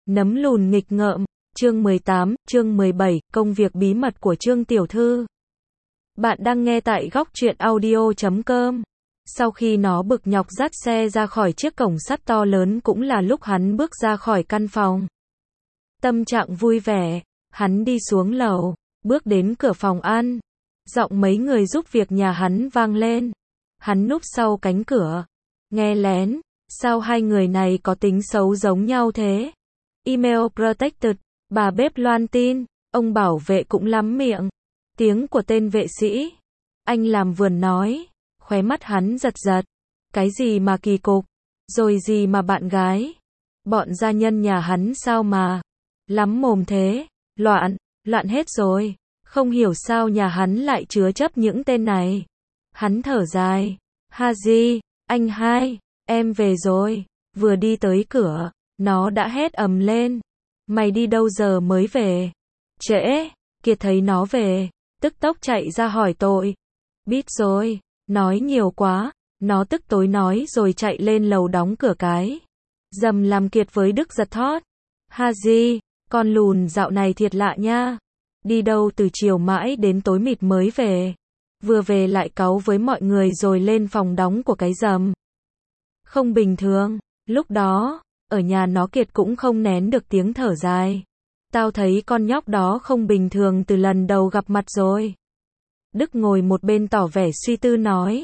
Nấm lùn nghịch ngợm, chương 18, chương 17, công việc bí mật của Trương tiểu thư. Bạn đang nghe tại góc truyện audio.com. Sau khi nó bực nhọc dắt xe ra khỏi chiếc cổng sắt to lớn cũng là lúc hắn bước ra khỏi căn phòng. Tâm trạng vui vẻ, hắn đi xuống lầu, bước đến cửa phòng ăn. Giọng mấy người giúp việc nhà hắn vang lên. Hắn núp sau cánh cửa, nghe lén, sao hai người này có tính xấu giống nhau thế? Email protected, bà bếp loan tin, ông bảo vệ cũng lắm miệng. Tiếng của tên vệ sĩ. Anh làm vườn nói, khóe mắt hắn giật giật. Cái gì mà kỳ cục, rồi gì mà bạn gái. Bọn gia nhân nhà hắn sao mà lắm mồm thế, loạn hết rồi. Không hiểu sao nhà hắn lại chứa chấp những tên này. Hắn thở dài, Haji, anh hai, em về rồi. Vừa đi tới cửa, nó đã hét ầm lên. Mày đi đâu giờ mới về? Trễ. Kiệt thấy nó về, tức tốc chạy ra hỏi tội. Biết rồi, nói nhiều quá. Nó tức tối nói rồi chạy lên lầu đóng cửa cái. Dầm làm Kiệt với Đức giật thót. Haji, con lùn dạo này thiệt lạ nha. Đi đâu từ chiều mãi đến tối mịt mới về. Vừa về lại cáu với mọi người rồi lên phòng đóng của cái dầm. Không bình thường. Lúc đó, ở nhà nó Kiệt cũng không nén được tiếng thở dài. Tao thấy con nhóc đó không bình thường từ lần đầu gặp mặt rồi. Đức ngồi một bên tỏ vẻ suy tư nói.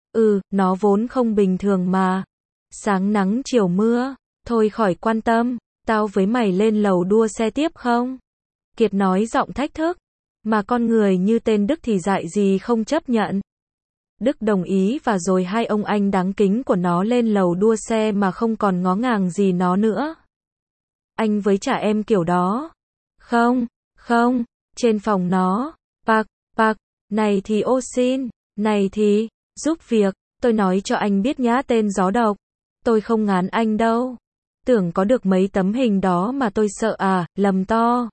Nó vốn không bình thường mà. Sáng nắng chiều mưa, thôi khỏi quan tâm, tao với mày lên lầu đua xe tiếp không? Kiệt nói giọng thách thức. Mà con người như tên Đức thì dại gì không chấp nhận. Đức đồng ý và rồi hai ông anh đáng kính của nó lên lầu đua xe mà không còn ngó ngàng gì nó nữa. Anh với trả em kiểu đó. Không, trên phòng nó. Bạc, này thì ô xin, này thì, giúp việc, tôi nói cho anh biết nhá tên gió độc. Tôi không ngán anh đâu. Tưởng có được mấy tấm hình đó mà tôi sợ à, lầm to.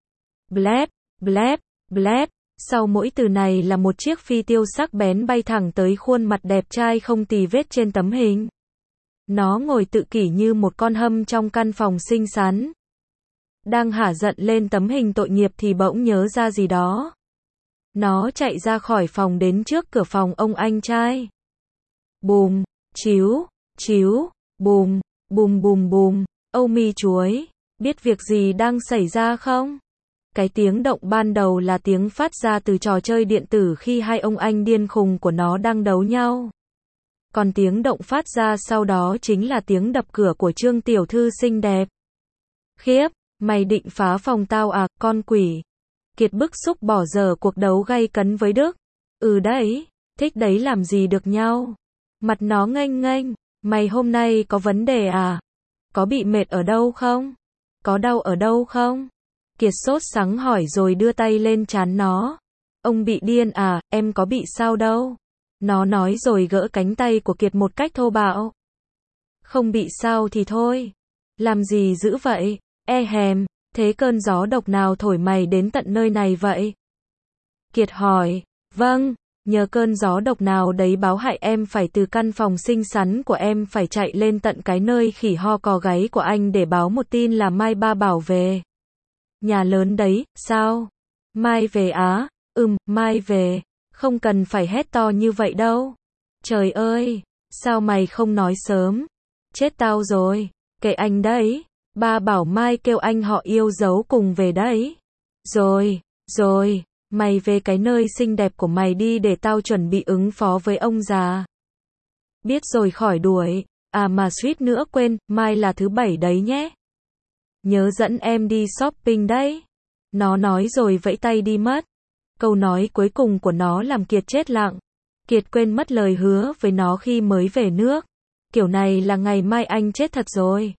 Blep. Sau mỗi từ này là một chiếc phi tiêu sắc bén bay thẳng tới khuôn mặt đẹp trai không tì vết trên tấm hình. Nó ngồi tự kỷ như một con hâm trong căn phòng xinh xắn. Đang hả giận lên tấm hình tội nghiệp thì bỗng nhớ ra gì đó. Nó chạy ra khỏi phòng đến trước cửa phòng ông anh trai. Bùm, chiếu, bùm, bùm. Âu mi chuối, biết việc gì đang xảy ra không? Cái tiếng động ban đầu là tiếng phát ra từ trò chơi điện tử khi hai ông anh điên khùng của nó đang đấu nhau. Còn tiếng động phát ra sau đó chính là tiếng đập cửa của Trương tiểu thư xinh đẹp. Khiếp, mày định phá phòng tao à, con quỷ. Kiệt bức xúc bỏ dở cuộc đấu gay cấn với Đức. Đấy, thích đấy làm gì được nhau. Mặt nó nghênh, mày hôm nay có vấn đề à? Có bị mệt ở đâu không? Có đau ở đâu không? Kiệt sốt sắng hỏi rồi đưa tay lên trán nó. Ông bị điên à, em có bị sao đâu. Nó nói rồi gỡ cánh tay của Kiệt một cách thô bạo. Không bị sao thì thôi. Làm gì dữ vậy? Thế cơn gió độc nào thổi mày đến tận nơi này vậy? Kiệt hỏi. Vâng, nhờ cơn gió độc nào đấy báo hại em phải từ căn phòng xinh xắn của em phải chạy lên tận cái nơi khỉ ho cò gáy của anh để báo một tin là Mai ba bảo về. Nhà lớn đấy, sao? Mai về á? Mai về. Không cần phải hét to như vậy đâu. Trời ơi, sao mày không nói sớm? Chết tao rồi, kệ anh đấy. Ba bảo Mai kêu anh họ yêu dấu cùng về đấy. Rồi, mày về cái nơi xinh đẹp của mày đi để tao chuẩn bị ứng phó với ông già. Biết rồi khỏi đuổi. À mà suýt nữa quên, mai là thứ bảy đấy nhé. Nhớ dẫn em đi shopping đấy. Nó nói rồi vẫy tay đi mất. Câu nói cuối cùng của nó làm Kiệt chết lặng. Kiệt quên mất lời hứa với nó khi mới về nước. Kiểu này là ngày mai anh chết thật rồi.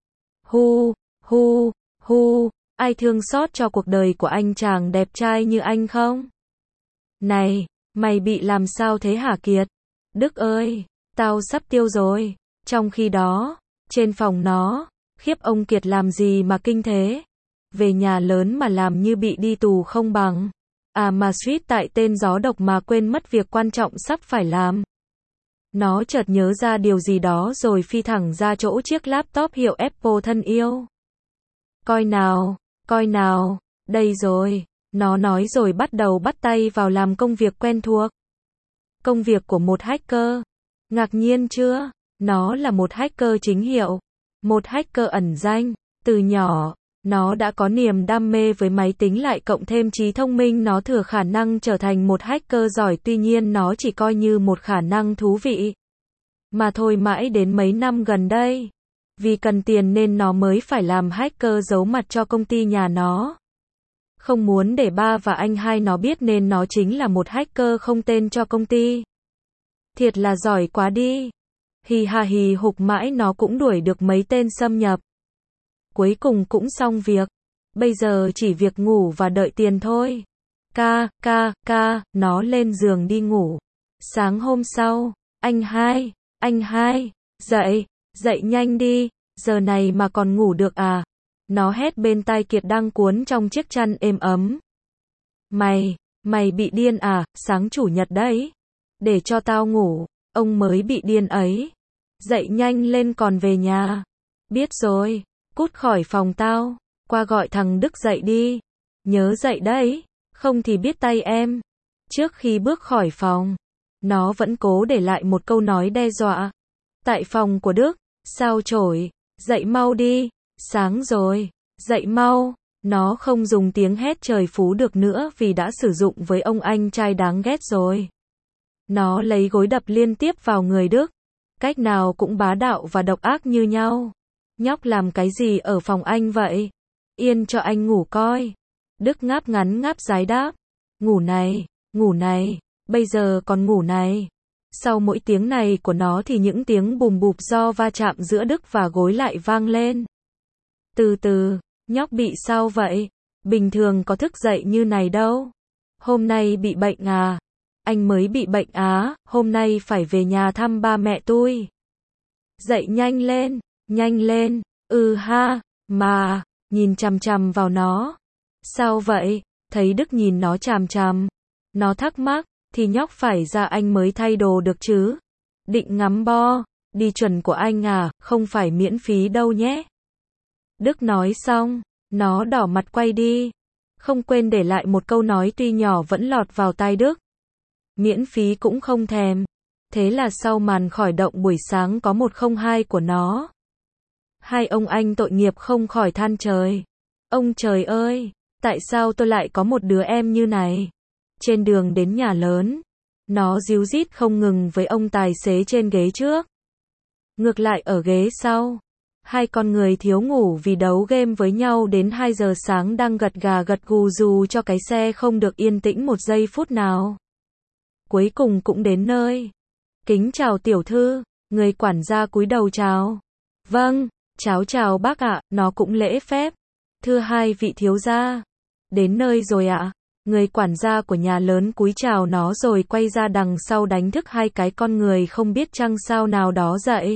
Hu, ai thương xót cho cuộc đời của anh chàng đẹp trai như anh không? Này, mày bị làm sao thế hả Kiệt? Đức ơi, tao sắp tiêu rồi. Trong khi đó, trên phòng nó, khiếp ông Kiệt làm gì mà kinh thế? Về nhà lớn mà làm như bị đi tù không bằng. À mà suýt tại tên gió độc mà quên mất việc quan trọng sắp phải làm. Nó chợt nhớ ra điều gì đó rồi phi thẳng ra chỗ chiếc laptop hiệu Apple thân yêu. coi nào, đây rồi, nó nói rồi bắt đầu bắt tay vào làm công việc quen thuộc. Công việc của một hacker. Ngạc nhiên chưa? Nó là một hacker chính hiệu, một hacker ẩn danh. Từ nhỏ, nó đã có niềm đam mê với máy tính lại cộng thêm trí thông minh, nó thừa khả năng trở thành một hacker giỏi, tuy nhiên nó chỉ coi như một khả năng thú vị mà thôi. Mãi đến mấy năm gần đây, vì cần tiền nên nó mới phải làm hacker giấu mặt cho công ty nhà nó. Không muốn để ba và anh hai nó biết nên nó chính là một hacker không tên cho công ty. Thiệt là giỏi quá đi. Hì hà hì hục mãi nó cũng đuổi được mấy tên xâm nhập. Cuối cùng cũng xong việc. Bây giờ chỉ việc ngủ và đợi tiền thôi. Nó lên giường đi ngủ. Sáng hôm sau, anh hai, dậy nhanh đi, giờ này mà còn ngủ được à? Nó hét bên tai Kiệt đang cuốn trong chiếc chăn êm ấm. Mày bị điên à, sáng chủ nhật đấy. Để cho tao ngủ, ông mới bị điên ấy. Dậy nhanh lên còn về nhà. Biết rồi, cút khỏi phòng tao, qua gọi thằng Đức dậy đi. Nhớ dậy đấy, không thì biết tay em. Trước khi bước khỏi phòng, nó vẫn cố để lại một câu nói đe dọa. Tại phòng của Đức, sao chổi, dậy mau đi, sáng rồi, dậy mau. Nó không dùng tiếng hét trời phú được nữa vì đã sử dụng với ông anh trai đáng ghét rồi. Nó lấy gối đập liên tiếp vào người Đức. Cách nào cũng bá đạo và độc ác như nhau. Nhóc làm cái gì ở phòng anh vậy? Yên cho anh ngủ coi. Đức ngáp ngắn ngáp dài đáp. Ngủ này, bây giờ còn ngủ này. Sau mỗi tiếng này của nó thì những tiếng bùm bụp do va chạm giữa Đức và gối lại vang lên. Từ từ, nhóc bị sao vậy? Bình thường có thức dậy như này đâu. Hôm nay bị bệnh à? Anh mới bị bệnh á, hôm nay phải về nhà thăm ba mẹ tôi. Dậy nhanh lên, ha, mà, nhìn chằm chằm vào nó. Sao vậy? Thấy Đức nhìn nó chằm chằm. Nó thắc mắc, thì nhóc phải ra anh mới thay đồ được chứ. Định ngắm bo, đi chuẩn của anh à, không phải miễn phí đâu nhé. Đức nói xong, nó đỏ mặt quay đi. Không quên để lại một câu nói tuy nhỏ vẫn lọt vào tai Đức. Miễn phí cũng không thèm. Thế là sau màn khởi động buổi sáng có 102 của nó, hai ông anh tội nghiệp không khỏi than trời. Ông trời ơi, tại sao tôi lại có một đứa em như này? Trên đường đến nhà lớn, nó ríu rít không ngừng với ông tài xế trên ghế trước. Ngược lại ở ghế sau, hai con người thiếu ngủ vì đấu game với nhau đến 2 giờ sáng đang gật gà gật gù dù cho cái xe không được yên tĩnh một giây phút nào. Cuối cùng cũng đến nơi. Kính chào tiểu thư, người quản gia cúi đầu chào. Vâng, cháu chào bác ạ, nó cũng lễ phép. Thưa hai vị thiếu gia. Đến nơi rồi ạ. Người quản gia của nhà lớn cúi chào nó rồi quay ra đằng sau đánh thức hai cái con người không biết chăng sao nào đó dậy.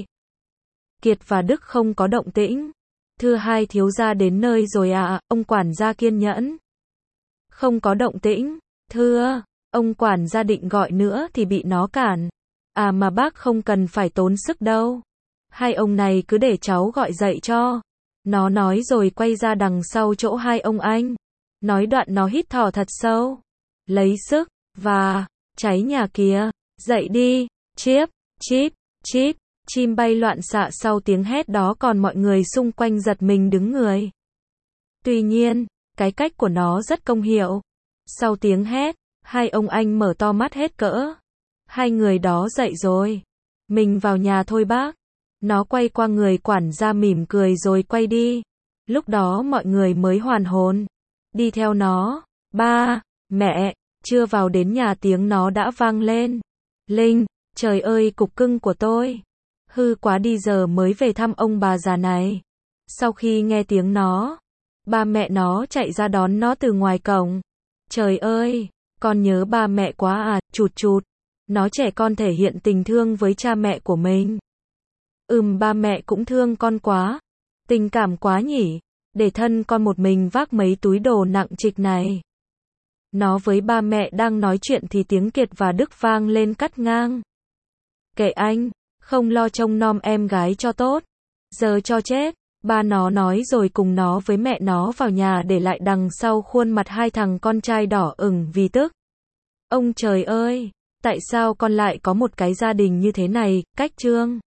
Kiệt và Đức không có động tĩnh. Thưa hai thiếu gia đến nơi rồi ạ, ông quản gia kiên nhẫn. Không có động tĩnh. Thưa, ông quản gia định gọi nữa thì bị nó cản. À mà bác không cần phải tốn sức đâu. Hai ông này cứ để cháu gọi dậy cho. Nó nói rồi quay ra đằng sau chỗ hai ông anh. Nói đoạn nó hít thở thật sâu. Lấy sức, và, cháy nhà kìa, dậy đi, chíp, chíp, chíp, chim bay loạn xạ sau tiếng hét đó còn mọi người xung quanh giật mình đứng người. Tuy nhiên, cái cách của nó rất công hiệu. Sau tiếng hét, hai ông anh mở to mắt hết cỡ. Hai người đó dậy rồi. Mình vào nhà thôi bác. Nó quay qua người quản gia mỉm cười rồi quay đi. Lúc đó mọi người mới hoàn hồn. Đi theo nó. Ba, mẹ, chưa vào đến nhà tiếng nó đã vang lên. Linh, trời ơi cục cưng của tôi. Hư quá đi giờ mới về thăm ông bà già này. Sau khi nghe tiếng nó, ba mẹ nó chạy ra đón nó từ ngoài cổng. Trời ơi, con nhớ ba mẹ quá à, chụt chụt. Nó trẻ con thể hiện tình thương với cha mẹ của mình. Ba mẹ cũng thương con quá. Tình cảm quá nhỉ. Để thân con một mình vác mấy túi đồ nặng trịch này. Nó với ba mẹ đang nói chuyện thì tiếng Kiệt và Đức vang lên cắt ngang. Kệ anh, không lo trông nom em gái cho tốt. Giờ cho chết, Ba nó nói rồi cùng nó với mẹ nó vào nhà để lại đằng sau khuôn mặt hai thằng con trai đỏ ửng vì tức. Ông trời ơi! Tại sao con lại có một cái gia đình như thế này, cách Trương?